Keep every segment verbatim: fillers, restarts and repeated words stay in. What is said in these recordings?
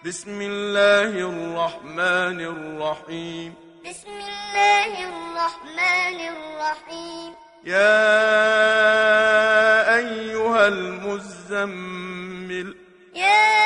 بسم الله الرحمن الرحيم بسم الله الرحمن الرحيم يا أيها المزمل يا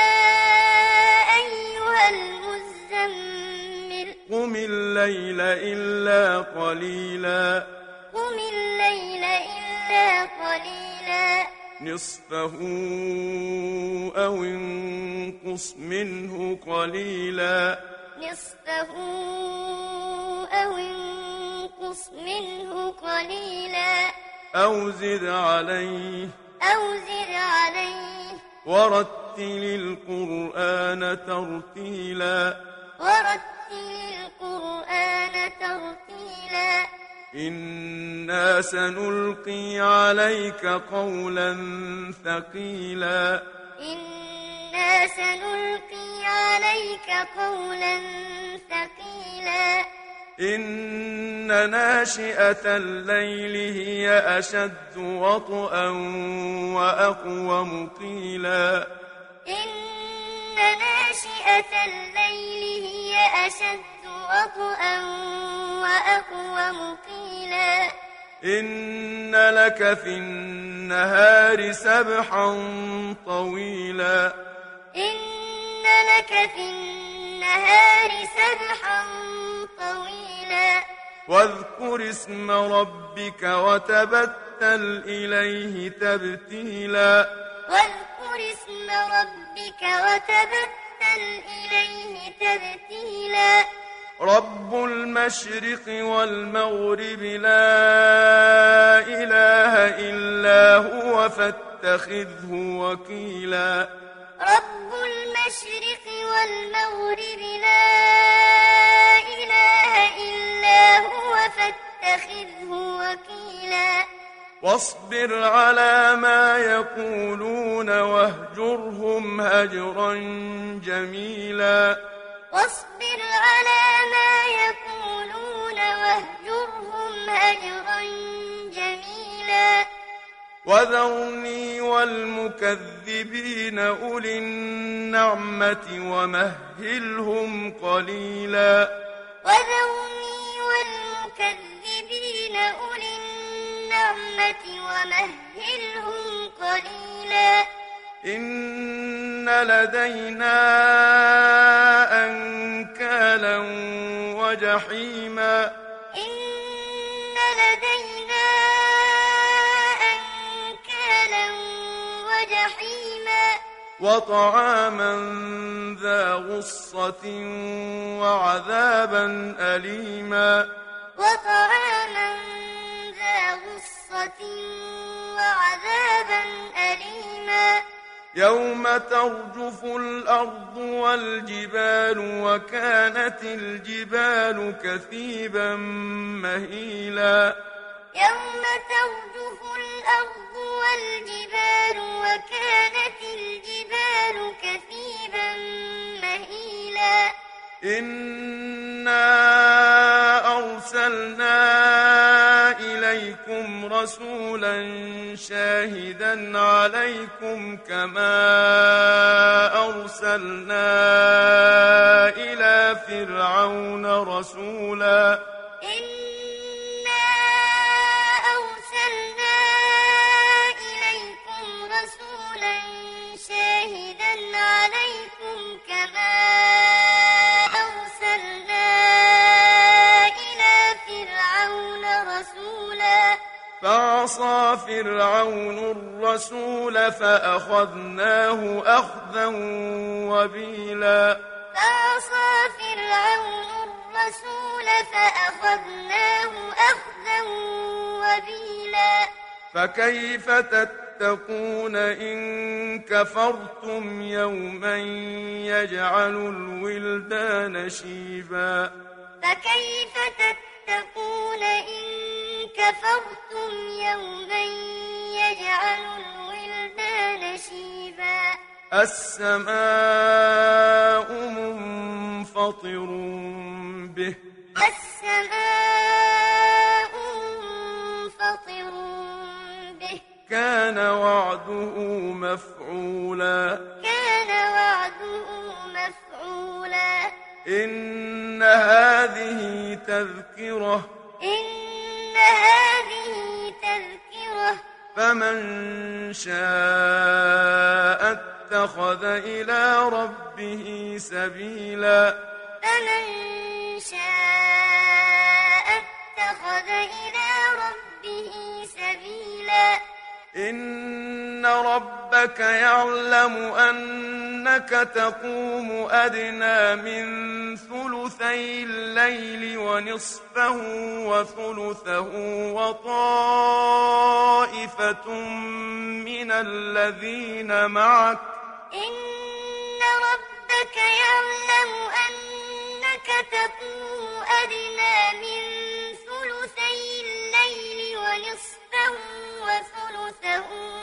أيها المزمل قم الليل إلا قليلا قم الليل إلا قليلا نصفه أو انقص منه قليلا نصفه أو انقص منه قليلا أو زد عليه أو زد عليه ورتل القرآن ترتيلا ورتل القرآن ترتيلا إنا سنلقي عليك قولا ثقيلا إنا سنلقي عليك قولا ثقيلا إن ناشئة الليل هي أشد وطئا وأقوم قيلا إن ناشئة الليل هي أشد وطئا وأقوم قيلا إن لك في النهار سبحا طويلا إن لك في النهار سبحا طويلا واذكر اسم ربك وتبتل إليه تبتيلا واذكر اسم ربك وتبتل إليه تبتيلا رب المشرق والمغرب لا إله إلا هو فاتخذه وكيلا رب المشرق والمغرب لا إله إلا هو فاتخذه وكيلا واصبر على ما يقولون واهجرهم هجرا جميلا واصبر على ما يقولون واهجرهم هجرا جميلا وذرني والمكذبين أولي النعمة ومهلهم قليلا وذرني والمكذبين أولي النعمة ومهلهم قليلا إن لدينا أنكالا وجحيما إن لدينا أنكالا وجحيما وطعاما ذا غصة وعذابا أليما وطعاما ذا غصة وعذابا أليما يوم ترجف الأرض والجبال وكانت الجبال كثيبا مهيلا يوم ترجف الأرض والجبال وكانت الجبال كثيبا مهيلا إنا أرسلنا إليكم رسولا شاهدا عليكم كما أرسلنا إلى فرعون رسولا إنا أرسلنا إليكم رسولا شاهدا عليكم كما أرسلنا إلى فرعون رسولا فعصى فرعون الرسول فأخذناه أخذا وبيلا فعصى فرعون الرسول فأخذناه أخذا وبيلا فكيف تتقون إن كفرتم يوما يجعل الولدان شيبا فكيف تتقون إن كفرتم يوما يجعل الولدان شيبا السماء منفطر به السماء منفطر به كان وعده مفعولا كان وعده إن هذه تذكرة إن هذه تذكرة فمن شاء اتخذ إلى ربه سبيلا فمن شاء اتخذ إلى ربه سبيلا إن ربك يعلم أنك تقوم أدنى من ثلثي الليل ونصفه وثلثه وطائفة من الذين معك إن ربك يعلم أنك تقوم أدنى من ثلثي الليل ونصفه وثلثه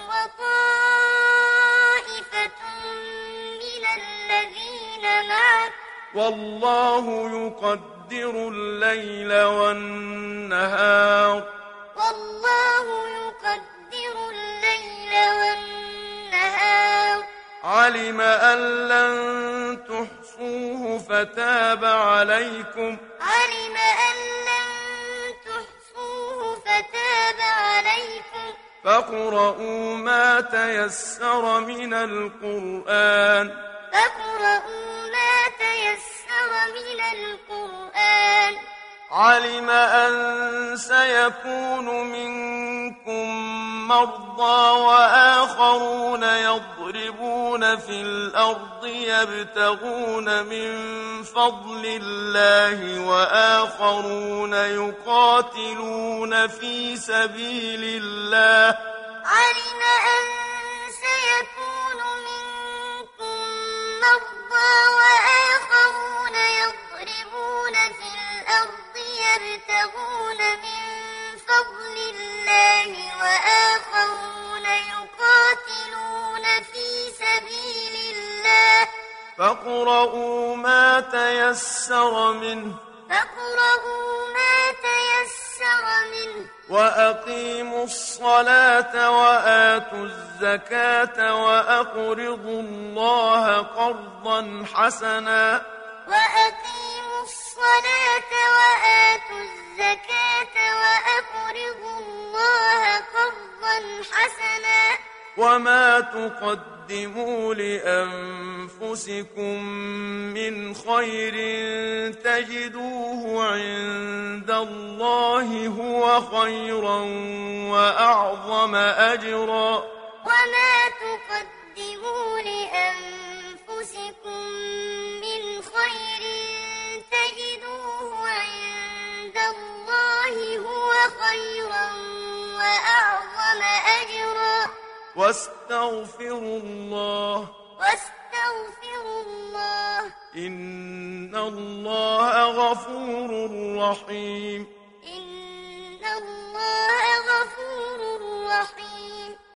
وطائفة من الذين معك والله يقدر الليل والنهار والله يقدر الليل والنهار علم أن لن تحصوه فتاب عليكم علم أن لن تحصوه فتاب عليكم فاقرؤوا ما تيسر من القرآن فاقرؤوا ما تيسر من القرآن علم أن سيكون منكم مرضى وآخرون يضربون في الأرض يبتغون من فضل الله وآخرون يقاتلون في سبيل الله علم أن سيكون منكم مرضى وآخرون يضربون في الأرض يبتغون من فضل الله وآخرون يقاتلون في سبيل الله فاقرؤوا ما تيسر منه فاقرؤوا ما تيسر منه وأقيموا الصلاة وآتوا الزكاة وأقرضوا الله قرضا حسنا وأقيموا الصلاة وآتوا الزكاة وأقرضوا الله قرضا حسنا وما تقدموا لأنفسكم من خير تجدوه عند الله هو خيرا وأعظم أجرا وما تقدموا لأنفسكم من خير تجدوه عند الله هو خيرا وأعظم أجرا واستغفروا الله واستغفروا الله إن الله غفور رحيم إن الله غفور رحيم